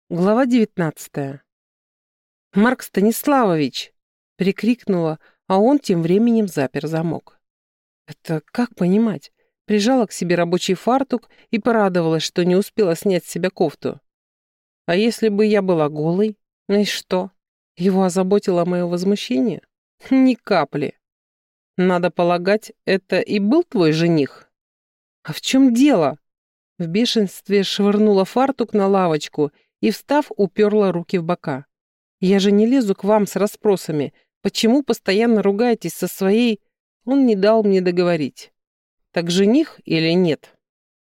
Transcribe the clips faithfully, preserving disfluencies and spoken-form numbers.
Глава девятнадцатая. «Марк Станиславович!» — прикрикнула, а он тем временем запер замок. Это как понимать? Прижала к себе рабочий фартук и порадовалась, что не успела снять с себя кофту. А если бы я была голой? Ну и что? Его озаботило мое возмущение? Ни капли. Надо полагать, это и был твой жених? А в чем дело? В бешенстве швырнула фартук на лавочку и, встав, уперла руки в бока. «Я же не лезу к вам с расспросами. Почему постоянно ругаетесь со своей...» Он не дал мне договорить. «Так жених или нет?»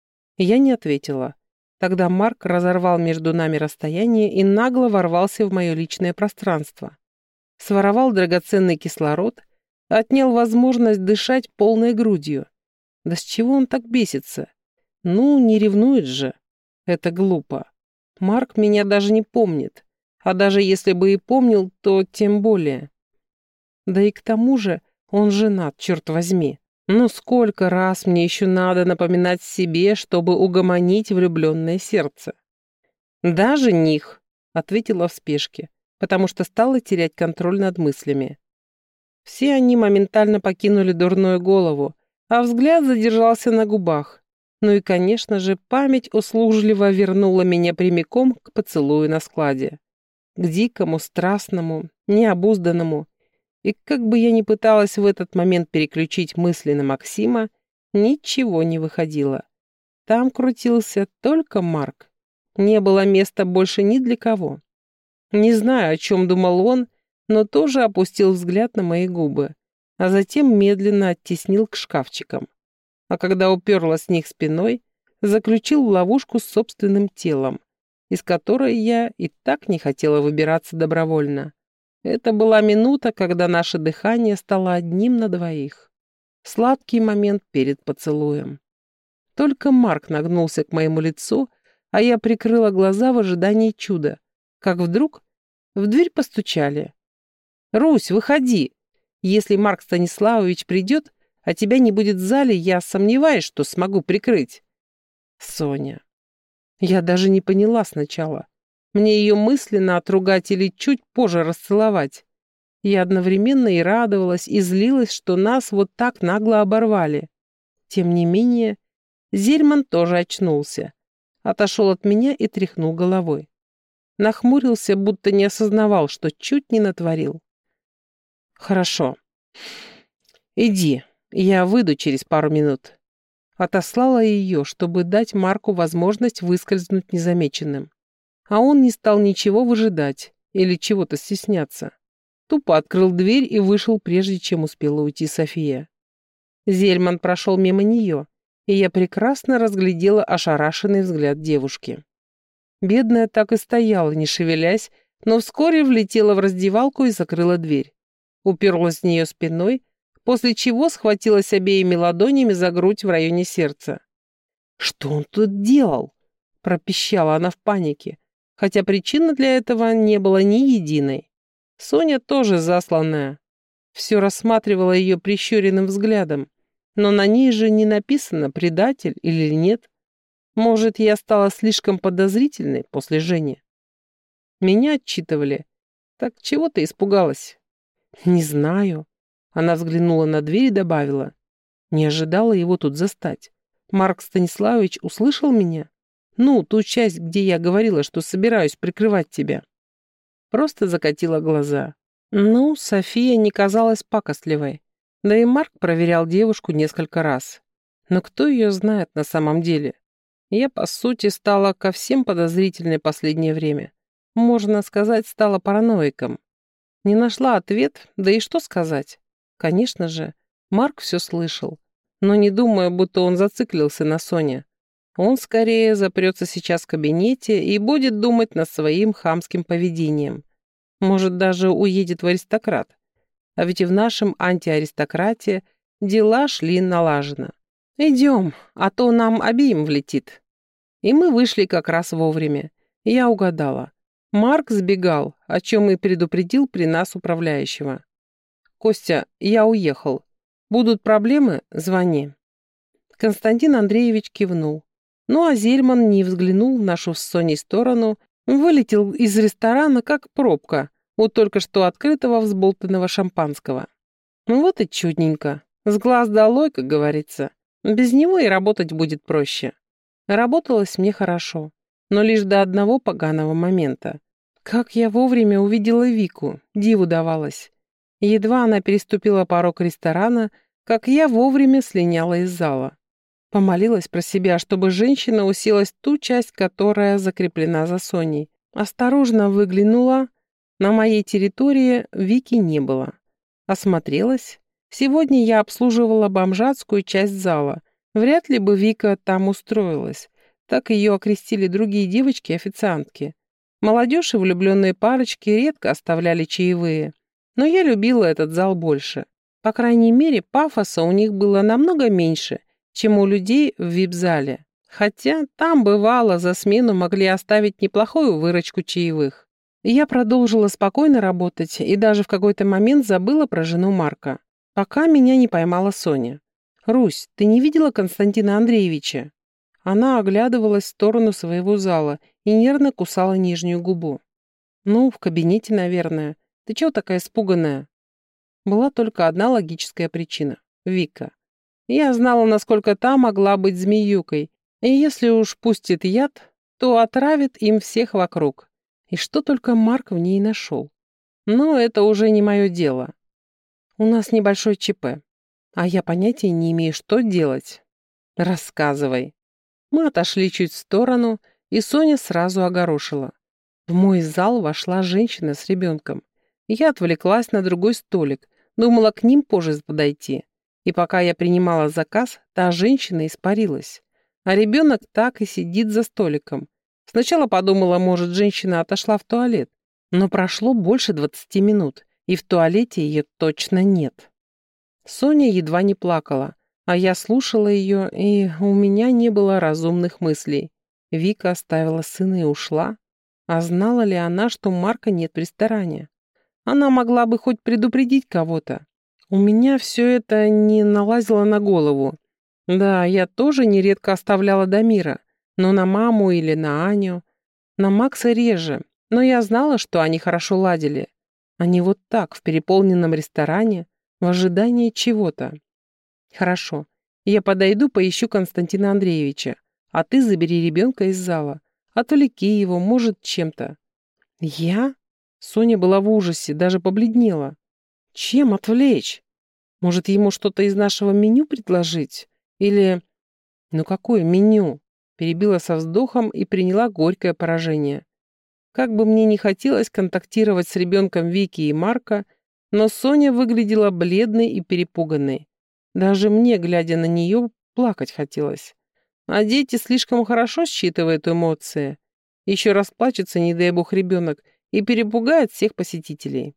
Я не ответила. Тогда Марк разорвал между нами расстояние и нагло ворвался в мое личное пространство. Своровал драгоценный кислород, отнял возможность дышать полной грудью. Да с чего он так бесится? Ну, не ревнует же. Это глупо. Марк меня даже не помнит. А даже если бы и помнил, то тем более. Да и к тому же он женат, черт возьми. Ну сколько раз мне еще надо напоминать себе, чтобы угомонить влюбленное сердце? «Да, жених», — ответила в спешке, потому что стала терять контроль над мыслями. Все они моментально покинули дурную голову, а взгляд задержался на губах. Ну и, конечно же, память услужливо вернула меня прямиком к поцелую на складе. К дикому, страстному, необузданному. И как бы я ни пыталась в этот момент переключить мысли на Максима, ничего не выходило. Там крутился только Марк. Не было места больше ни для кого. Не знаю, о чем думал он, но тоже опустил взгляд на мои губы, а затем медленно оттеснил к шкафчикам. А когда уперлась с них спиной, заключил в ловушку с собственным телом, из которой я и так не хотела выбираться добровольно. Это была минута, когда наше дыхание стало одним на двоих. Сладкий момент перед поцелуем. Только Марк нагнулся к моему лицу, а я прикрыла глаза в ожидании чуда, как вдруг в дверь постучали. «Русь, выходи! Если Марк Станиславович придет, а тебя не будет в зале, я сомневаюсь, что смогу прикрыть». Соня. Я даже не поняла сначала. Мне ее мысленно отругать или чуть позже расцеловать. Я одновременно и радовалась, и злилась, что нас вот так нагло оборвали. Тем не менее, Зельман тоже очнулся. Отошел от меня и тряхнул головой. Нахмурился, будто не осознавал, что чуть не натворил. «Хорошо. Иди, я выйду через пару минут». Отослала ее, чтобы дать Марку возможность выскользнуть незамеченным. А он не стал ничего выжидать или чего-то стесняться. Тупо открыл дверь и вышел, прежде чем успела уйти София. Зельман прошел мимо нее, и я прекрасно разглядела ошарашенный взгляд девушки. Бедная так и стояла, не шевелясь, но вскоре влетела в раздевалку и закрыла дверь. Уперлась в нее спиной, после чего схватилась обеими ладонями за грудь в районе сердца. «Что он тут делал?» — пропищала она в панике, хотя причины для этого не было ни единой. Соня тоже засланная. Все рассматривала ее прищуренным взглядом, но на ней же не написано, предатель или нет. Может, я стала слишком подозрительной после Жени? Меня отчитывали. Так чего ты испугалась? Не знаю. Она взглянула на дверь и добавила. Не ожидала его тут застать. Марк Станиславович услышал меня? Ну, ту часть, где я говорила, что собираюсь прикрывать тебя. Просто закатила глаза. Ну, София не казалась пакостливой. Да и Марк проверял девушку несколько раз. Но кто ее знает на самом деле? Я, по сути, стала ко всем подозрительной последнее время. Можно сказать, стала параноиком. Не нашла ответ, да и что сказать? Конечно же, Марк все слышал, но не думаю, будто он зациклился на Соне. Он скорее запрется сейчас в кабинете и будет думать над своим хамским поведением. Может, даже уедет в аристократ. А ведь и в нашем антиаристократе дела шли налаженно. «Идем, а то нам обеим влетит». И мы вышли как раз вовремя. Я угадала. Марк сбегал, о чем и предупредил при нас управляющего. «Костя, я уехал. Будут проблемы? Звони». Константин Андреевич кивнул. Ну а Зельман не взглянул в нашу с Соней сторону, Вылетел из ресторана, как пробка, у только что открытого взболтанного шампанского. Вот и чудненько. С глаз долой, как говорится. Без него и работать будет проще. Работалось мне хорошо, но лишь до одного поганого момента. Как я вовремя увидела Вику, диву давалась. Едва она переступила порог ресторана, как я вовремя слиняла из зала. Помолилась про себя, чтобы женщина уселась в ту часть, которая закреплена за Соней. Осторожно выглянула. На моей территории Вики не было. Осмотрелась. Сегодня я обслуживала бомжатскую часть зала. Вряд ли бы Вика там устроилась. Так ее окрестили другие девочки-официантки. Молодежь и влюбленные парочки редко оставляли чаевые. Но я любила этот зал больше. По крайней мере, пафоса у них было намного меньше, чем у людей в вип-зале. Хотя там, бывало, за смену могли оставить неплохую выручку чаевых. Я продолжила спокойно работать и даже в какой-то момент забыла про жену Марка. Пока меня не поймала Соня. «Русь, ты не видела Константина Андреевича?» Она оглядывалась в сторону своего зала и нервно кусала нижнюю губу. «Ну, в кабинете, наверное. Ты чего такая испуганная?» Была только одна логическая причина — Вика. Я знала, насколько та могла быть змеюкой, и если уж пустит яд, то отравит им всех вокруг. И что только Марк в ней нашел. Но это уже не мое дело. У нас небольшой ЧП, а я понятия не имею, что делать. Рассказывай. Мы отошли чуть в сторону, и Соня сразу огорошила. В мой зал вошла женщина с ребенком. Я отвлеклась на другой столик, думала к ним позже подойти. И пока я принимала заказ, та женщина испарилась. А ребенок так и сидит за столиком. Сначала подумала, может, женщина отошла в туалет. Но прошло больше двадцати минут, и в туалете ее точно нет. Соня едва не плакала, а я слушала ее, и у меня не было разумных мыслей. Вика оставила сына и ушла. А знала ли она, что Марка нет в ресторане? Она могла бы хоть предупредить кого-то. У меня все это не налазило на голову. Да, я тоже нередко оставляла Дамира, но на маму или на Аню. На Макса реже, но я знала, что они хорошо ладили. Они вот так, в переполненном ресторане, в ожидании чего-то. Хорошо, я подойду, поищу Константина Андреевича, а ты забери ребенка из зала. Отвлеки его, может, чем-то. Я? Соня была в ужасе, даже побледнела. Чем отвлечь? Может, ему что-то из нашего меню предложить? Или... Ну какое меню? Перебила со вздохом и приняла горькое поражение. Как бы мне ни хотелось контактировать с ребенком Вики и Марка, но Соня выглядела бледной и перепуганной. Даже мне, глядя на нее, плакать хотелось. А дети слишком хорошо считывают эмоции. Еще расплачется, не дай бог, ребенок, и перепугает всех посетителей.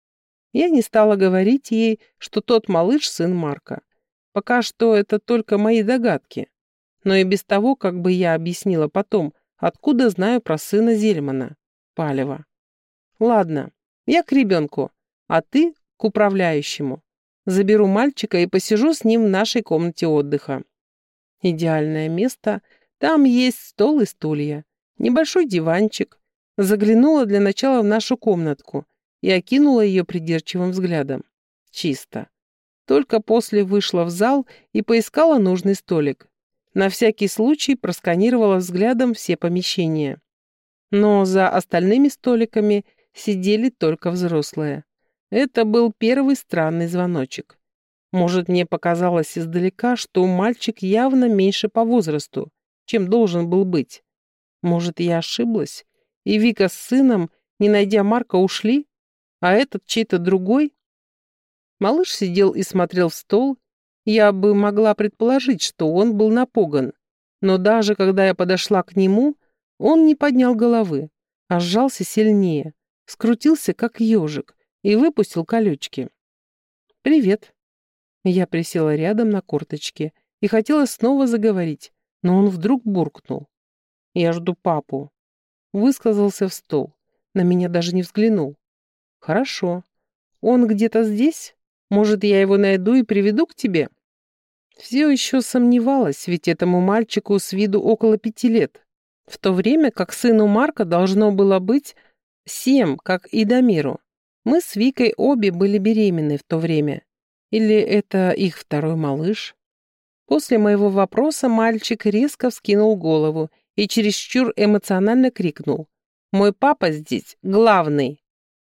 Я не стала говорить ей, что тот малыш — сын Марка. Пока что это только мои догадки. Но и без того, как бы я объяснила потом, откуда знаю про сына Зельмана, Палева. Ладно, я к ребенку, а ты к управляющему. Заберу мальчика и посижу с ним в нашей комнате отдыха. Идеальное место. Там есть стол и стулья. Небольшой диванчик. Заглянула для начала в нашу комнатку и окинула ее придирчивым взглядом. Чисто. Только после вышла в зал и поискала нужный столик. На всякий случай просканировала взглядом все помещения. Но за остальными столиками сидели только взрослые. Это был первый странный звоночек. Может, мне показалось издалека, что мальчик явно меньше по возрасту, чем должен был быть. Может, я ошиблась, и Вика с сыном, не найдя Марка, ушли, а этот чей-то другой? Малыш сидел и смотрел в стол. Я бы могла предположить, что он был напуган. Но даже когда я подошла к нему, он не поднял головы, а сжался сильнее, скрутился, как ежик, и выпустил колючки. «Привет». Я присела рядом на корточке и хотела снова заговорить, но он вдруг буркнул. «Я жду папу». Высказался в стол, на меня даже не взглянул. «Хорошо. Он где-то здесь? Может, я его найду и приведу к тебе?» Все еще сомневалась, ведь этому мальчику с виду около пяти лет. В то время как сыну Марка должно было быть семь, как и Дамиру. Мы с Викой обе были беременны в то время. Или это их второй малыш? После моего вопроса мальчик резко вскинул голову и чересчур эмоционально крикнул: «Мой папа здесь главный!»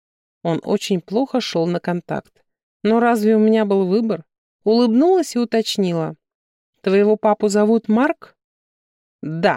Он очень плохо шел на контакт. Но разве у меня был выбор? Улыбнулась и уточнила: «Твоего папу зовут Марк?» «Да».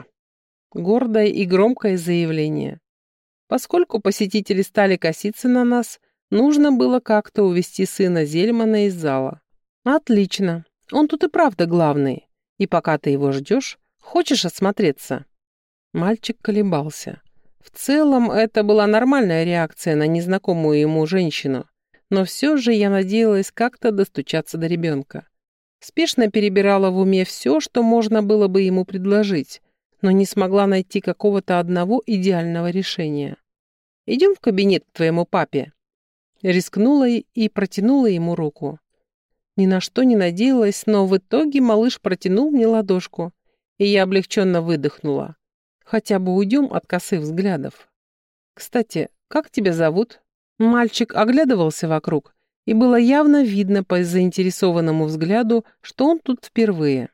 Гордое и громкое заявление. Поскольку посетители стали коситься на нас, нужно было как-то увести сына Зельмана из зала. «Отлично. Он тут и правда главный. И пока ты его ждешь, хочешь осмотреться?» Мальчик колебался. В целом, это была нормальная реакция на незнакомую ему женщину, но все же я надеялась как-то достучаться до ребенка. Спешно перебирала в уме все, что можно было бы ему предложить, но не смогла найти какого-то одного идеального решения. «Идем в кабинет к твоему папе». Рискнула и протянула ему руку. Ни на что не надеялась, но в итоге малыш протянул мне ладошку, и я облегченно выдохнула. Хотя бы уйдем от косых взглядов. «Кстати, как тебя зовут?» Мальчик оглядывался вокруг, и было явно видно по заинтересованному взгляду, что он тут впервые.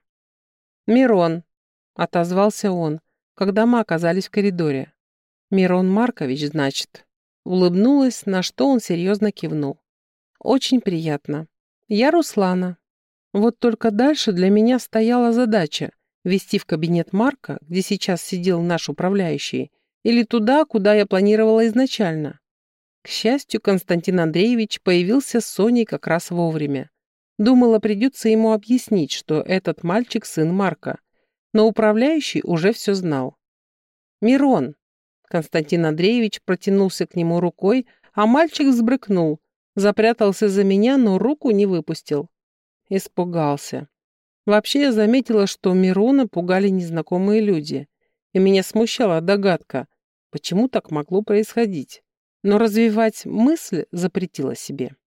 «Мирон», — отозвался он, когда мы оказались в коридоре. «Мирон Маркович, значит». Улыбнулась, на что он серьезно кивнул. «Очень приятно. Я Руслана». Вот только дальше для меня стояла задача вести в кабинет Марка, где сейчас сидел наш управляющий, или туда, куда я планировала изначально. К счастью, Константин Андреевич появился с Соней как раз вовремя. Думала, придется ему объяснить, что этот мальчик сын Марка, но управляющий уже все знал. «Мирон!» Константин Андреевич протянулся к нему рукой, а мальчик взбрыкнул, запрятался за меня, но руку не выпустил. Испугался. Вообще я заметила, что Мирона пугали незнакомые люди, и меня смущала догадка, почему так могло происходить. Но развивать мысль запретила себе.